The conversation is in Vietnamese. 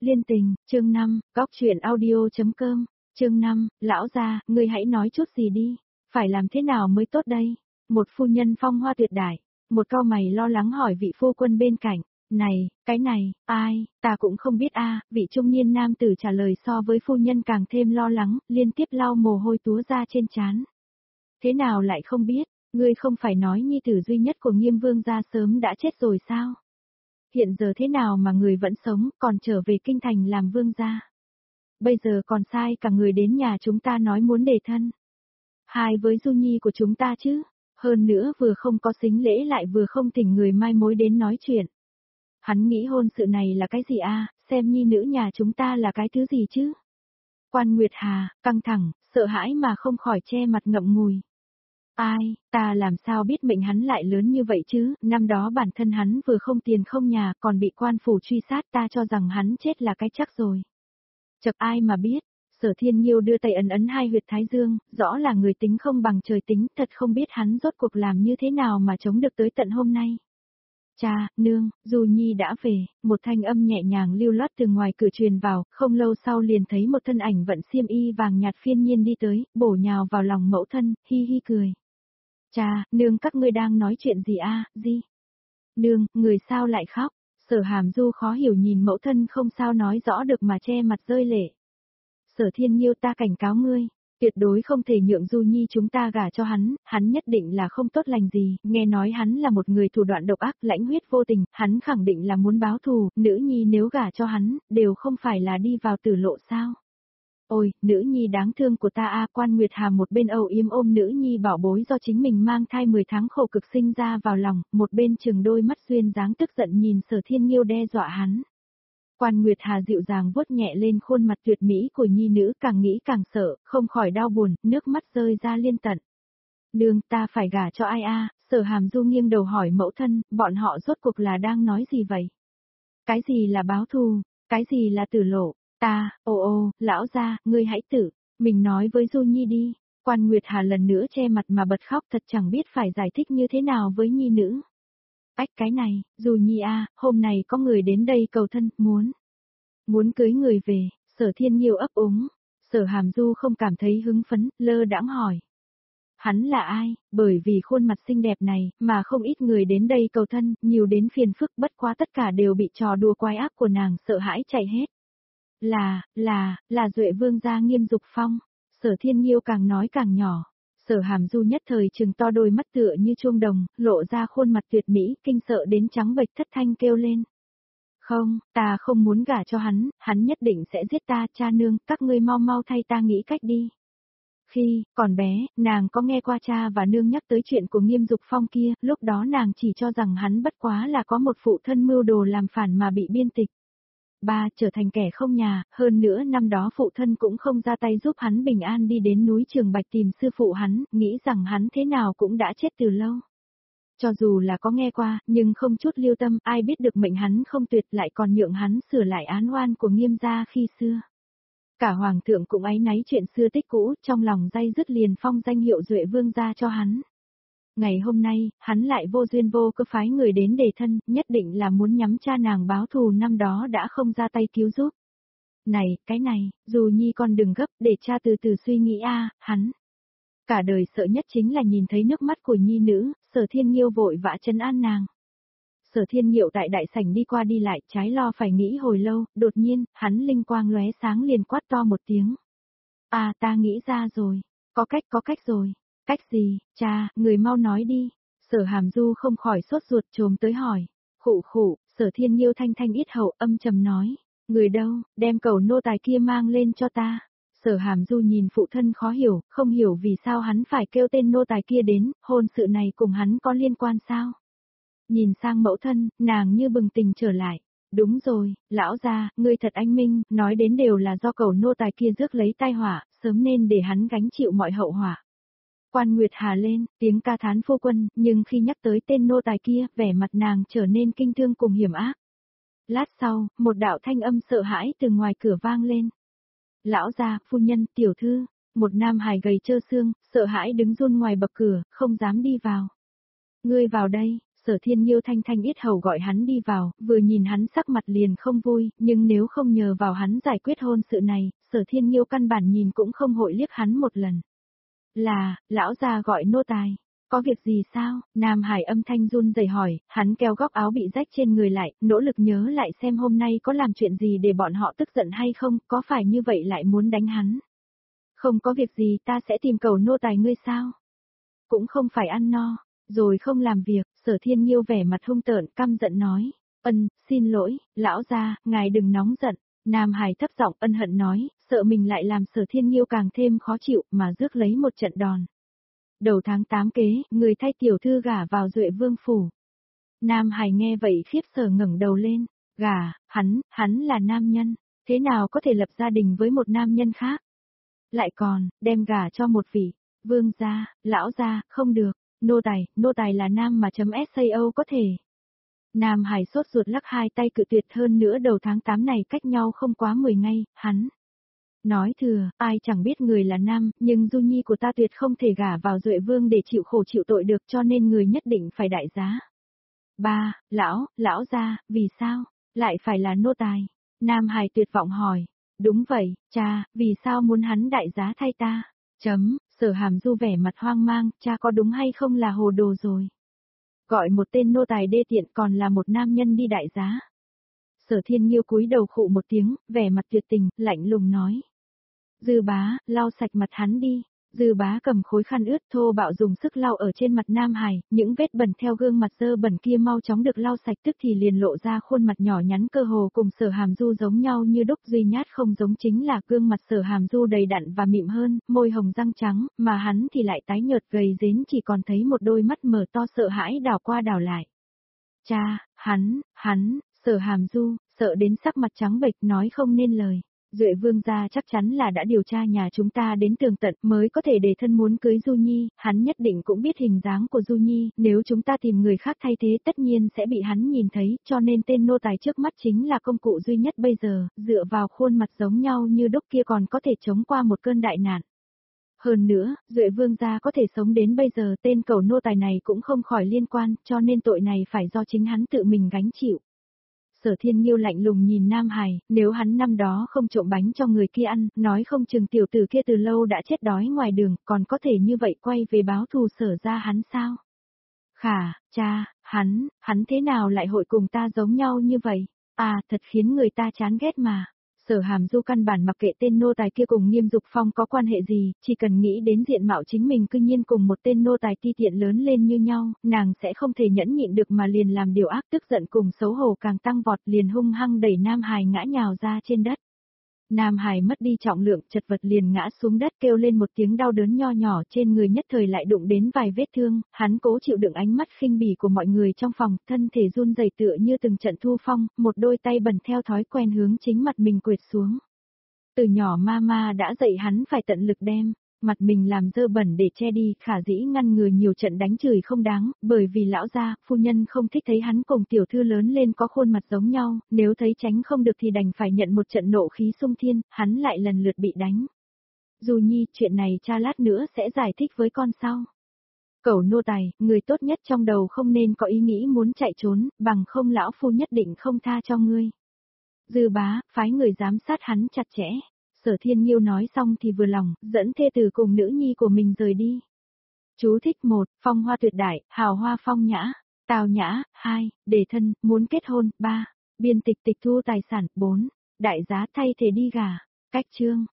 Liên tình, chương 5, góc truyện audio.com, chương 5, lão gia, ngươi hãy nói chút gì đi, phải làm thế nào mới tốt đây? Một phu nhân phong hoa tuyệt đại, một cau mày lo lắng hỏi vị phu quân bên cạnh, này, cái này, ai, ta cũng không biết a. Vị trung niên nam tử trả lời so với phu nhân càng thêm lo lắng, liên tiếp lau mồ hôi túa ra trên trán. Thế nào lại không biết, ngươi không phải nói nhi tử duy nhất của Nghiêm vương gia sớm đã chết rồi sao? Hiện giờ thế nào mà người vẫn sống, còn trở về kinh thành làm vương gia? Bây giờ còn sai cả người đến nhà chúng ta nói muốn đề thân. Hai với du nhi của chúng ta chứ, hơn nữa vừa không có sính lễ lại vừa không thỉnh người mai mối đến nói chuyện. Hắn nghĩ hôn sự này là cái gì a? Xem nhi nữ nhà chúng ta là cái thứ gì chứ? Quan Nguyệt Hà, căng thẳng, sợ hãi mà không khỏi che mặt ngậm ngùi. Ai, ta làm sao biết mệnh hắn lại lớn như vậy chứ, năm đó bản thân hắn vừa không tiền không nhà còn bị quan phủ truy sát, ta cho rằng hắn chết là cái chắc rồi. Chật, ai mà biết, Sở Thiên Nhiêu đưa tay ấn ấn hai huyệt thái dương, rõ là người tính không bằng trời tính, thật không biết hắn rốt cuộc làm như thế nào mà chống được tới tận hôm nay. Cha, nương, Du Nhi đã về, một thanh âm nhẹ nhàng lưu loát từ ngoài cửa truyền vào, không lâu sau liền thấy một thân ảnh vận xiêm y vàng nhạt phiên nhiên đi tới, bổ nhào vào lòng mẫu thân, hi hi cười. Cha, nương các ngươi đang nói chuyện gì a? Gì? Nương, người sao lại khóc? Sở Hàm Du khó hiểu nhìn mẫu thân không sao nói rõ được mà che mặt rơi lệ. Sở Thiên Nhiêu, ta cảnh cáo ngươi, tuyệt đối không thể nhượng Du Nhi chúng ta gả cho hắn nhất định là không tốt lành gì, nghe nói hắn là một người thủ đoạn độc ác, lãnh huyết vô tình, hắn khẳng định là muốn báo thù, nữ nhi nếu gả cho hắn, đều không phải là đi vào tử lộ sao. Ôi, nữ nhi đáng thương của ta a. Quan Nguyệt Hà một bên âu yếm ôm nữ nhi bảo bối do chính mình mang thai 10 tháng khổ cực sinh ra vào lòng, một bên trừng đôi mắt duyên dáng tức giận nhìn Sở Thiên Nhiêu đe dọa hắn. Quan Nguyệt Hà dịu dàng vuốt nhẹ lên khuôn mặt tuyệt mỹ của nhi nữ, càng nghĩ càng sợ, không khỏi đau buồn, nước mắt rơi ra liên tận. Nương, ta phải gả cho ai a? Sở Hàm Du nghiêng đầu hỏi mẫu thân, bọn họ rốt cuộc là đang nói gì vậy? Cái gì là báo thù? Cái gì là tử lộ? Ta, lão gia, ngươi hãy tự mình nói với Du Nhi đi. Quan Nguyệt Hà lần nữa che mặt mà bật khóc, thật chẳng biết phải giải thích như thế nào với nhi nữ. Ách, cái này, Du Nhi a, hôm nay có người đến đây cầu thân, muốn cưới người về. Sở Thiên Nhiêu ấp úng. Sở Hàm Du không cảm thấy hứng phấn, lơ đãng hỏi. Hắn là ai? Bởi vì khuôn mặt xinh đẹp này, mà không ít người đến đây cầu thân, nhiều đến phiền phức, bất quá tất cả đều bị trò đùa quái ác của nàng sợ hãi chạy hết. Là Duệ Vương gia Nghiêm Dục Phong. Sở Thiên Nhiêu càng nói càng nhỏ. Sở Hàm Du nhất thời trừng to đôi mắt tựa như chuông đồng, lộ ra khuôn mặt tuyệt mỹ, kinh sợ đến trắng bệch, thất thanh kêu lên. Không, ta không muốn gả cho hắn nhất định sẽ giết ta. Cha nương, các ngươi mau mau thay ta nghĩ cách đi. Khi còn bé, nàng có nghe qua cha và nương nhắc tới chuyện của Nghiêm Dục Phong kia, lúc đó nàng chỉ cho rằng hắn bất quá là có một phụ thân mưu đồ làm phản mà bị biên tịch. Trở thành kẻ không nhà, hơn nữa năm đó phụ thân cũng không ra tay giúp hắn bình an đi đến núi Trường Bạch tìm sư phụ hắn, nghĩ rằng hắn thế nào cũng đã chết từ lâu. Cho dù là có nghe qua, nhưng không chút lưu tâm, ai biết được mệnh hắn không tuyệt lại còn nhượng hắn sửa lại án oan của Nghiêm gia khi xưa. Cả hoàng thượng cũng áy náy chuyện xưa tích cũ, trong lòng day dứt liền phong danh hiệu Duệ Vương gia cho hắn. Ngày hôm nay, hắn lại vô duyên vô cớ phái người đến đề thân, nhất định là muốn nhắm cha nàng báo thù năm đó đã không ra tay cứu giúp. Này, cái này, dù Nhi con đừng gấp, để cha từ từ suy nghĩ hắn. Cả đời sợ nhất chính là nhìn thấy nước mắt của nhi nữ, Sở Thiên Nhiêu vội vã trấn an nàng. Sở Thiên Nhiêu tại đại sảnh đi qua đi lại, trái lo phải nghĩ hồi lâu, đột nhiên, hắn linh quang lóe sáng liền quát to một tiếng. Ta nghĩ ra rồi, có cách rồi. Cách gì, cha, người mau nói đi. Sở Hàm Du không khỏi sốt ruột trồm tới hỏi. Khụ, Sở Thiên Nhiêu thanh thanh ít hậu âm trầm nói. Người đâu, đem cẩu nô tài kia mang lên cho ta. Sở Hàm Du nhìn phụ thân khó hiểu, không hiểu vì sao hắn phải kêu tên nô tài kia đến, hôn sự này cùng hắn có liên quan sao? Nhìn sang mẫu thân, nàng như bừng tỉnh trở lại. Đúng rồi, lão gia, ngươi thật anh minh, nói đến đều là do cẩu nô tài kia rước lấy tai họa, sớm nên để hắn gánh chịu mọi hậu họa. Quan Nguyệt Hà lên, tiếng ca thán phu quân, nhưng khi nhắc tới tên nô tài kia, vẻ mặt nàng trở nên kinh thương cùng hiểm ác. Lát sau, một đạo thanh âm sợ hãi từ ngoài cửa vang lên. Lão gia, phu nhân, tiểu thư, một nam hài gầy trơ xương, sợ hãi đứng run ngoài bậc cửa, không dám đi vào. Ngươi vào đây, Sở Thiên Nhiêu thanh thanh yết hầu gọi hắn đi vào, vừa nhìn hắn sắc mặt liền không vui, nhưng nếu không nhờ vào hắn giải quyết hôn sự này, Sở Thiên Nhiêu căn bản nhìn cũng không hội liếc hắn một lần. Là, lão già gọi nô tài. Có việc gì sao? Nam Hải âm thanh run rẩy hỏi, hắn kéo góc áo bị rách trên người lại, nỗ lực nhớ lại xem hôm nay có làm chuyện gì để bọn họ tức giận hay không, có phải như vậy lại muốn đánh hắn. Không có việc gì, ta sẽ tìm cầu nô tài ngươi sao? Cũng không phải ăn no, rồi không làm việc. Sở Thiên Nhiêu vẻ mặt hung tợn, căm giận nói. Xin lỗi, lão gia, ngài đừng nóng giận. Nam Hải thấp giọng ân hận nói, sợ mình lại làm Sở Thiên Nhiêu càng thêm khó chịu mà rước lấy một trận đòn. Đầu tháng 8 kế, người thay tiểu thư gả vào Duệ Vương phủ. Nam Hải nghe vậy khiếp sợ ngẩng đầu lên, gả, hắn là nam nhân, thế nào có thể lập gia đình với một nam nhân khác? Lại còn, đem gả cho một vị, vương gia, lão gia, không được, nô tài là nam mà .sao có thể. Nam Hải sốt ruột lắc hai tay cự tuyệt hơn nữa đầu tháng 8 này cách nhau không quá 10 ngày, hắn. Nói thừa, ai chẳng biết người là nam, nhưng Du Nhi của ta tuyệt không thể gả vào Duệ Vương để chịu khổ chịu tội được cho nên người nhất định phải đại giá. Ba, lão gia, vì sao, lại phải là nô tài? Nam Hải tuyệt vọng hỏi. Đúng vậy, cha, vì sao muốn hắn đại giá thay ta? Sở Hàm Du vẻ mặt hoang mang, cha có đúng hay không là hồ đồ rồi. Gọi một tên nô tài đê tiện còn là một nam nhân đi đại giá. Sở Thiên Nhiêu cúi đầu khụ một tiếng, vẻ mặt tuyệt tình, lạnh lùng nói. Dư bá, lau sạch mặt hắn đi. Dư bá cầm khối khăn ướt thô bạo dùng sức lau ở trên mặt Nam Hải, những vết bẩn theo gương mặt dơ bẩn kia mau chóng được lau sạch tức thì liền lộ ra khuôn mặt nhỏ nhắn cơ hồ cùng Sở Hàm Du giống nhau như đúc, duy nhất không giống chính là gương mặt Sở Hàm Du đầy đặn và mịn hơn, môi hồng răng trắng, mà hắn thì lại tái nhợt gầy rến chỉ còn thấy một đôi mắt mở to sợ hãi đảo qua đảo lại. Cha, hắn, Sở Hàm Du, sợ đến sắc mặt trắng bệch nói không nên lời. Duệ Vương gia chắc chắn là đã điều tra nhà chúng ta đến tường tận mới có thể để thân muốn cưới Du Nhi, hắn nhất định cũng biết hình dáng của Du Nhi, nếu chúng ta tìm người khác thay thế tất nhiên sẽ bị hắn nhìn thấy, cho nên tên nô tài trước mắt chính là công cụ duy nhất bây giờ, dựa vào khuôn mặt giống nhau như đúc kia còn có thể chống qua một cơn đại nạn. Hơn nữa, Duệ Vương gia có thể sống đến bây giờ tên cẩu nô tài này cũng không khỏi liên quan, cho nên tội này phải do chính hắn tự mình gánh chịu. Sở Thiên Nhiêu lạnh lùng nhìn Nam Hải, nếu hắn năm đó không trộm bánh cho người kia ăn, nói không chừng tiểu tử kia từ lâu đã chết đói ngoài đường, còn có thể như vậy quay về báo thù Sở ra hắn sao? Khả, cha, hắn thế nào lại hội cùng ta giống nhau như vậy? À, thật khiến người ta chán ghét mà. Sở Hàm Du căn bản mặc kệ tên nô tài kia cùng Nghiêm Dục Phong có quan hệ gì, chỉ cần nghĩ đến diện mạo chính mình cư nhiên cùng một tên nô tài ti tiện lớn lên như nhau, nàng sẽ không thể nhẫn nhịn được mà liền làm điều ác, tức giận cùng xấu hổ càng tăng vọt, liền hung hăng đẩy Nam Hải ngã nhào ra trên đất. Nam Hải mất đi trọng lượng, chật vật liền ngã xuống đất kêu lên một tiếng đau đớn nho nhỏ, trên người nhất thời lại đụng đến vài vết thương, hắn cố chịu đựng ánh mắt khinh bỉ của mọi người trong phòng, thân thể run rẩy tựa như từng trận thu phong, một đôi tay bẩn theo thói quen hướng chính mặt mình quệt xuống. Từ nhỏ mama đã dạy hắn phải tận lực đem mặt mình làm dơ bẩn để che đi, khả dĩ ngăn ngừa nhiều trận đánh chửi không đáng, bởi vì lão gia, phu nhân không thích thấy hắn cùng tiểu thư lớn lên có khuôn mặt giống nhau, nếu thấy tránh không được thì đành phải nhận một trận nộ khí xung thiên, hắn lại lần lượt bị đánh. Du Nhi, chuyện này cha lát nữa sẽ giải thích với con sau. Cẩu nô tài, người tốt nhất trong đầu không nên có ý nghĩ muốn chạy trốn, bằng không lão phu nhất định không tha cho ngươi. Dư bá, phái người giám sát hắn chặt chẽ. Sở Thiên Nhiêu nói xong thì vừa lòng, dẫn thê tử cùng nữ nhi của mình rời đi. Chú thích 1, phong hoa tuyệt đại, hào hoa phong nhã, tào nhã, 2, đề thân, muốn kết hôn, 3, biên tịch tịch thu tài sản, 4, đại giá thay thế đi gả. Cách chương.